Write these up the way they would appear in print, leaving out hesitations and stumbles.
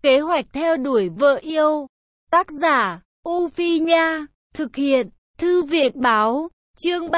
Kế hoạch theo đuổi vợ yêu. Tác giả, U Phi Nha. Thực hiện, Thư viện Báo. Chương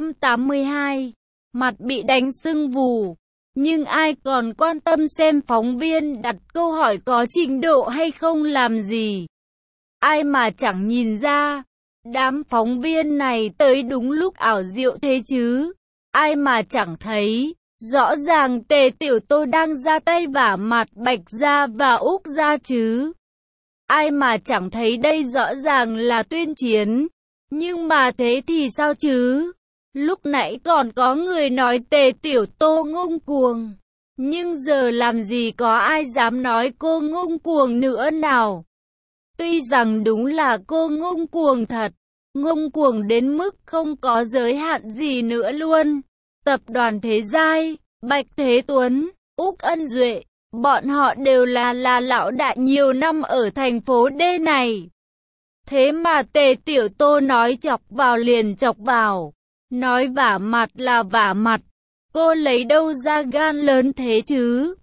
382. Mặt bị đánh sưng vù. Nhưng ai còn quan tâm xem phóng viên đặt câu hỏi có trình độ hay không làm gì. Ai mà chẳng nhìn ra. Đám phóng viên này tới đúng lúc ảo diệu thế chứ. Ai mà chẳng thấy. Rõ ràng Tề Tiểu Tô đang ra tay vả mặt Bạch Gia và Úc Gia chứ. Ai mà chẳng thấy đây rõ ràng là tuyên chiến. Nhưng mà thế thì sao chứ? Lúc nãy còn có người nói Tề Tiểu Tô ngông cuồng. Nhưng giờ làm gì có ai dám nói cô ngông cuồng nữa nào? Tuy rằng đúng là cô ngông cuồng thật. Ngông cuồng đến mức không có giới hạn gì nữa luôn. Tập đoàn Thế Giai, Bạch Thế Tuấn, Úc Ân Duệ, bọn họ đều là lão đại nhiều năm ở thành phố D này. Thế mà Tề Tiểu Tô nói chọc vào liền chọc vào. Nói vả mặt là vả mặt. Cô lấy đâu ra gan lớn thế chứ?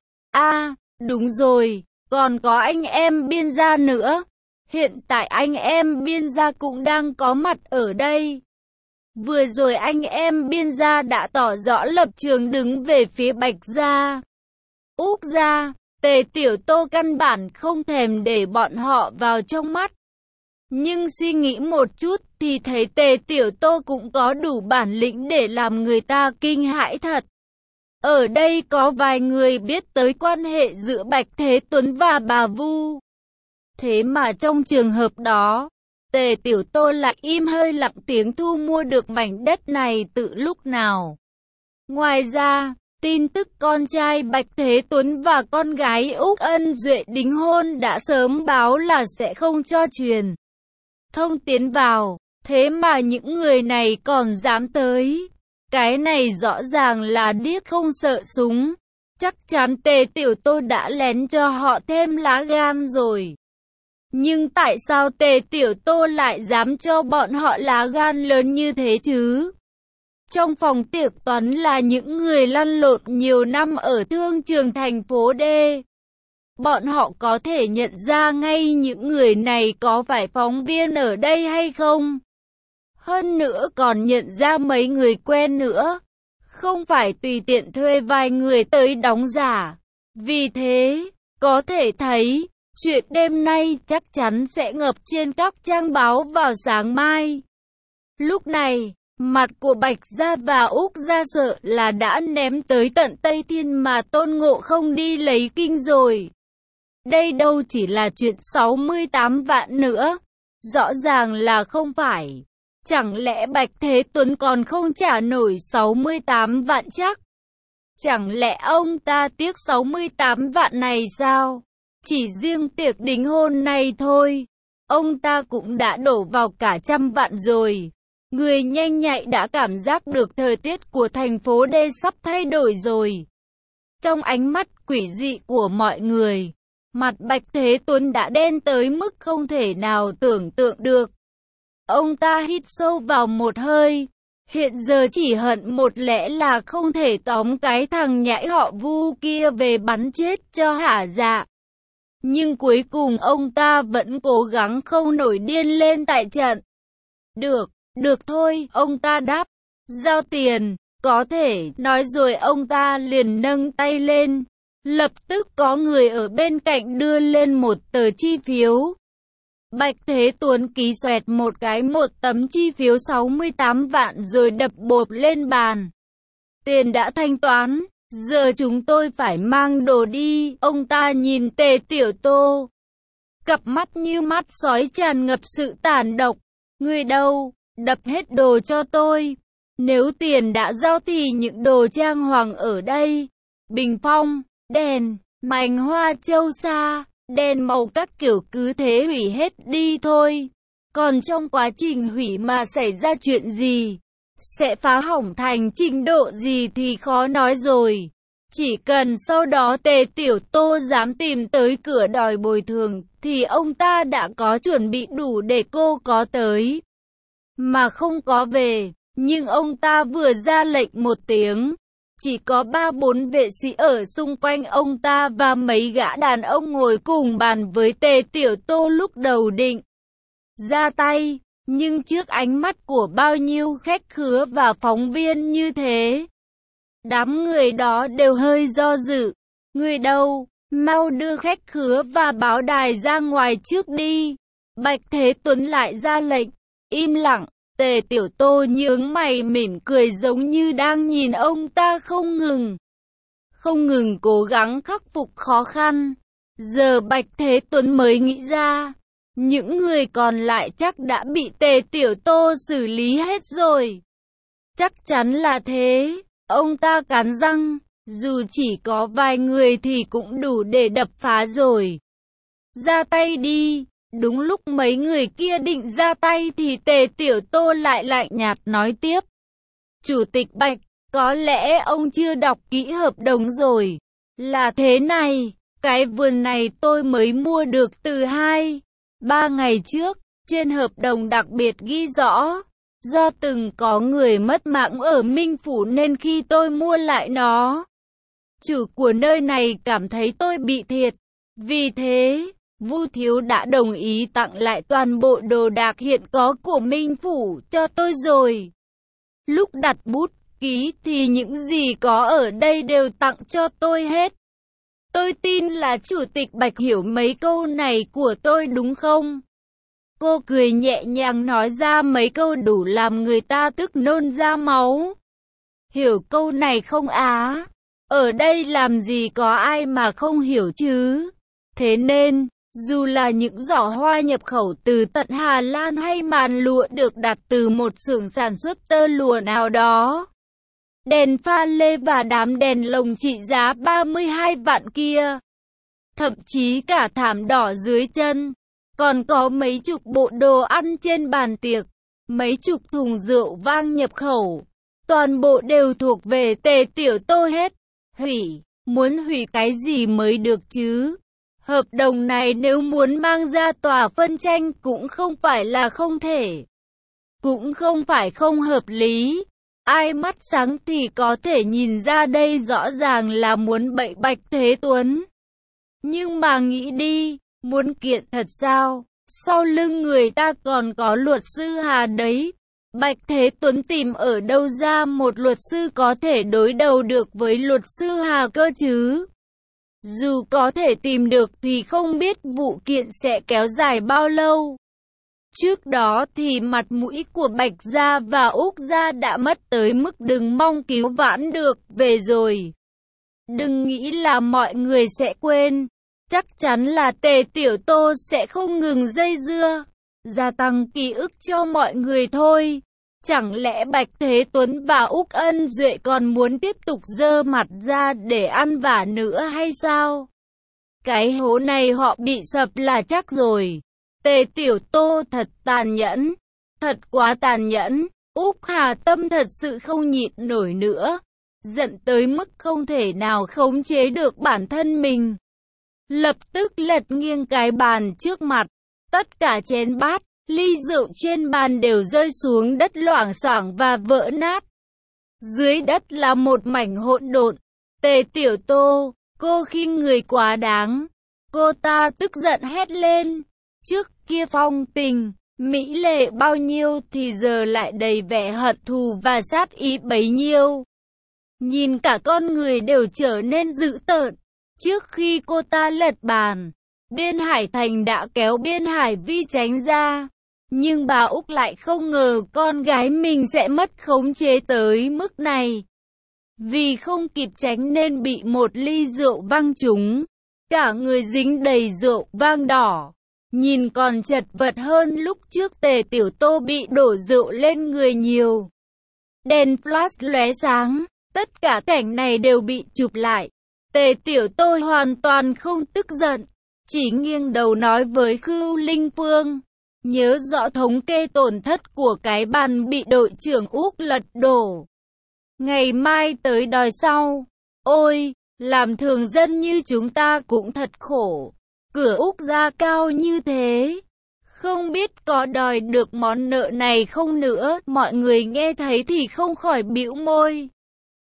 Đúng rồi, còn có anh em Biên Gia nữa. Hiện tại anh em Biên Gia cũng đang có mặt ở đây. Vừa rồi anh em Biên Gia đã tỏ rõ lập trường đứng về phía Bạch Gia. Úc Gia, Tề Tiểu Tô căn bản không thèm để bọn họ vào trong mắt. Nhưng suy nghĩ một chút thì thấy Tề Tiểu Tô cũng có đủ bản lĩnh để làm người ta kinh hãi thật. Ở đây có vài người biết tới quan hệ giữa Bạch Thế Tuấn và bà Vu. Thế mà trong trường hợp đó, Tề Tiểu Tô lại im hơi lặng tiếng thu mua được mảnh đất này từ lúc nào. Ngoài ra, tin tức con trai Bạch Thế Tuấn và con gái Úc Ân Duệ đính hôn đã sớm báo là sẽ không cho truyền thông tiến vào. Thế mà những người này còn dám tới. Cái này rõ ràng là điếc không sợ súng. Chắc chắn Tề Tiểu Tô đã lén cho họ thêm lá gan rồi. Nhưng tại sao Tề Tiểu Tô lại dám cho bọn họ lá gan lớn như thế chứ? Trong phòng tiệc toán là những người lăn lộn nhiều năm ở thương trường thành phố D. Bọn họ có thể nhận ra ngay những người này có phải phóng viên ở đây hay không? Hơn nữa còn nhận ra mấy người quen nữa. Không phải tùy tiện thuê vài người tới đóng giả. Vì thế, có thể thấy, chuyện đêm nay chắc chắn sẽ ngập trên các trang báo vào sáng mai. Lúc này, mặt của Bạch Gia và Úc Gia sợ là đã ném tới tận Tây Thiên mà Tôn Ngộ Không đi lấy kinh rồi. Đây đâu chỉ là chuyện 68 vạn nữa. Rõ ràng là không phải. Chẳng lẽ Bạch Thế Tuấn còn không trả nổi 68 vạn chắc? Chẳng lẽ ông ta tiếc 68 vạn này sao? Chỉ riêng tiệc đính hôn này thôi, ông ta cũng đã đổ vào cả 100 vạn rồi. Người nhanh nhạy đã cảm giác được thời tiết của thành phố D sắp thay đổi rồi. Trong ánh mắt quỷ dị của mọi người, mặt Bạch Thế Tuấn đã đen tới mức không thể nào tưởng tượng được. Ông ta hít sâu vào một hơi. Hiện giờ chỉ hận một lẽ là không thể tóm cái thằng nhãi họ Vu kia về bắn chết cho hả dạ. Nhưng cuối cùng ông ta vẫn cố gắng không nổi điên lên tại trận. Được thôi, ông ta đáp. Giao tiền, có thể, nói rồi ông ta liền nâng tay lên. Lập tức có người ở bên cạnh đưa lên một tờ chi phiếu. Bạch Thế Tuấn ký xoẹt một tấm chi phiếu 68 vạn rồi đập bộp lên bàn. Tiền đã thanh toán, giờ chúng tôi phải mang đồ đi. Ông ta nhìn Tề Tiểu Tô. Cặp mắt như mắt sói tràn ngập sự tàn độc. Người đâu, đập hết đồ cho tôi. Nếu tiền đã giao thì những đồ trang hoàng ở đây, bình phong, đèn, mảnh hoa châu sa, đèn màu các kiểu cứ thế hủy hết đi thôi. Còn trong quá trình hủy mà xảy ra chuyện gì, sẽ phá hỏng thành trình độ gì thì khó nói rồi. Chỉ cần sau đó Tề Tiểu Tô dám tìm tới cửa đòi bồi thường thì ông ta đã có chuẩn bị đủ để cô có tới mà không có về. Nhưng ông ta vừa ra lệnh một tiếng, Chỉ có 3-4 vệ sĩ ở xung quanh ông ta và mấy gã đàn ông ngồi cùng bàn với Tề Tiểu Tô lúc đầu định ra tay. Nhưng trước ánh mắt của bao nhiêu khách khứa và phóng viên như thế, đám người đó đều hơi do dự. Người đâu, mau đưa khách khứa và báo đài ra ngoài trước đi. Bạch Thế Tuấn lại ra lệnh. Im lặng. Tề Tiểu Tô nhướng mày mỉm cười giống như đang nhìn ông ta không ngừng cố gắng khắc phục khó khăn. Giờ Bạch Thế Tuấn mới nghĩ ra, những người còn lại chắc đã bị Tề Tiểu Tô xử lý hết rồi. Chắc chắn là thế, ông ta cắn răng, dù chỉ có vài người thì cũng đủ để đập phá rồi. Ra tay đi. Đúng lúc mấy người kia định ra tay thì Tề Tiểu Tô lại lạnh nhạt nói tiếp. Chủ tịch Bạch, có lẽ ông chưa đọc kỹ hợp đồng rồi. Là thế này, cái vườn này tôi mới mua được từ 2-3 ngày trước. Trên hợp đồng đặc biệt ghi rõ, do từng có người mất mạng ở Minh Phủ nên khi tôi mua lại nó, chủ của nơi này cảm thấy tôi bị thiệt. Vì thế, Vu Thiếu đã đồng ý tặng lại toàn bộ đồ đạc hiện có của Minh Phủ cho tôi rồi. Lúc đặt bút ký thì những gì có ở đây đều tặng cho tôi hết. Tôi tin là Chủ tịch Bạch hiểu mấy câu này của tôi đúng không? Cô cười nhẹ nhàng nói ra mấy câu đủ làm người ta tức nôn ra máu. Hiểu câu này không á? Ở đây làm gì có ai mà không hiểu chứ? Thế nên, dù là những giỏ hoa nhập khẩu từ tận Hà Lan hay màn lụa được đặt từ một xưởng sản xuất tơ lụa nào đó, đèn pha lê và đám đèn lồng trị giá 32 vạn kia, thậm chí cả thảm đỏ dưới chân, còn có mấy chục bộ đồ ăn trên bàn tiệc, mấy chục thùng rượu vang nhập khẩu, toàn bộ đều thuộc về Tề Tiểu Tô hết. Hủy, muốn hủy cái gì mới được chứ? Hợp đồng này nếu muốn mang ra tòa phân tranh cũng không phải là không thể, cũng không phải không hợp lý. Ai mắt sáng thì có thể nhìn ra đây rõ ràng là muốn bậy Bạch Thế Tuấn. Nhưng mà nghĩ đi, muốn kiện thật sao? Sau lưng người ta còn có luật sư Hà đấy. Bạch Thế Tuấn tìm ở đâu ra một luật sư có thể đối đầu được với luật sư Hà cơ chứ? Dù có thể tìm được thì không biết vụ kiện sẽ kéo dài bao lâu. Trước đó thì mặt mũi của Bạch Gia và Úc Gia đã mất tới mức đừng mong cứu vãn được về rồi. Đừng nghĩ là mọi người sẽ quên. Chắc chắn là Tề Tiểu Tô sẽ không ngừng dây dưa, gia tăng ký ức cho mọi người thôi. Chẳng lẽ Bạch Thế Tuấn và Úc Ân Duệ còn muốn tiếp tục dơ mặt ra để ăn vả nữa hay sao? Cái hố này họ bị sập là chắc rồi. Tề Tiểu Tô thật tàn nhẫn, thật quá tàn nhẫn. Úc Hà Tâm thật sự không nhịn nổi nữa, giận tới mức không thể nào khống chế được bản thân mình. Lập tức lật nghiêng cái bàn trước mặt, tất cả chén bát, ly rượu trên bàn đều rơi xuống đất loảng xoảng và vỡ nát. Dưới đất là một mảnh hỗn độn. Tề Tiểu Tô, cô khinh người quá đáng. Cô ta tức giận hét lên. Trước kia phong tình, mỹ lệ bao nhiêu thì giờ lại đầy vẻ hận thù và sát ý bấy nhiêu. Nhìn cả con người đều trở nên dữ tợn. Trước khi cô ta lật bàn, Biên Hải Thành đã kéo Biên Hải Vi tránh ra. Nhưng bà Úc lại không ngờ con gái mình sẽ mất khống chế tới mức này. Vì không kịp tránh nên bị một ly rượu văng trúng. Cả người dính đầy rượu vang đỏ. Nhìn còn chật vật hơn lúc trước Tề Tiểu Tô bị đổ rượu lên người nhiều. Đèn flash lóe sáng. Tất cả cảnh này đều bị chụp lại. Tề Tiểu Tô hoàn toàn không tức giận. Chỉ nghiêng đầu nói với Khưu Linh Phương. Nhớ rõ thống kê tổn thất của cái bàn bị đội trưởng Úc lật đổ. Ngày mai tới đòi sau. Ôi, làm thường dân như chúng ta cũng thật khổ. Cửa Úc gia cao như thế. Không biết có đòi được món nợ này không nữa. Mọi người nghe thấy thì không khỏi bĩu môi.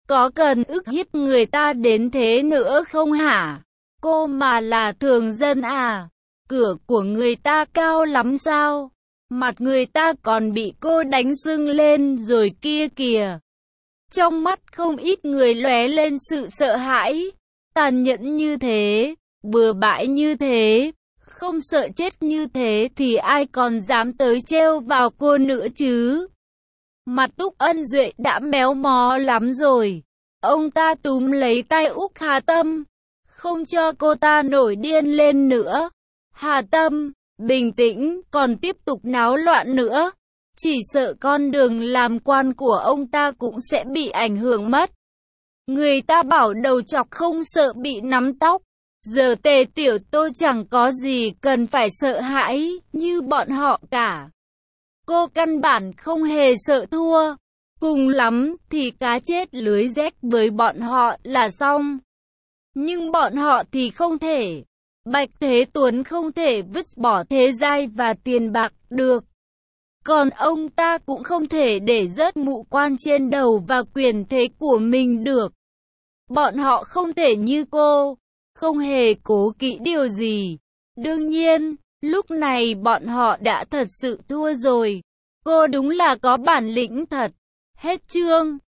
Có cần ức hiếp người ta đến thế nữa không hả? Cô mà là thường dân à? Cửa của người ta cao lắm sao? Mặt người ta còn bị cô đánh sưng lên rồi kia kìa. Trong mắt không ít người lóe lên sự sợ hãi. Tàn nhẫn như thế, bừa bãi như thế, không sợ chết như thế thì ai còn dám tới trêu vào cô nữa chứ? Mặt Túc Ân Duệ đã méo mó lắm rồi. Ông ta túm lấy tay Úc Hà Tâm, không cho cô ta nổi điên lên nữa. Hà Tâm, bình tĩnh, còn tiếp tục náo loạn nữa. Chỉ sợ con đường làm quan của ông ta cũng sẽ bị ảnh hưởng mất. Người ta bảo đầu chọc không sợ bị nắm tóc. Giờ Tề Tiểu Tô chẳng có gì cần phải sợ hãi như bọn họ cả. Cô căn bản không hề sợ thua. Cùng lắm thì cá chết lưới rách với bọn họ là xong. Nhưng bọn họ thì không thể. Bạch Thế Tuấn không thể vứt bỏ thế giai và tiền bạc được. Còn ông ta cũng không thể để rớt mũ quan trên đầu và quyền thế của mình được. Bọn họ không thể như cô, không hề cố kỵ điều gì. Đương nhiên, lúc này bọn họ đã thật sự thua rồi. Cô đúng là có bản lĩnh thật. Hết chương.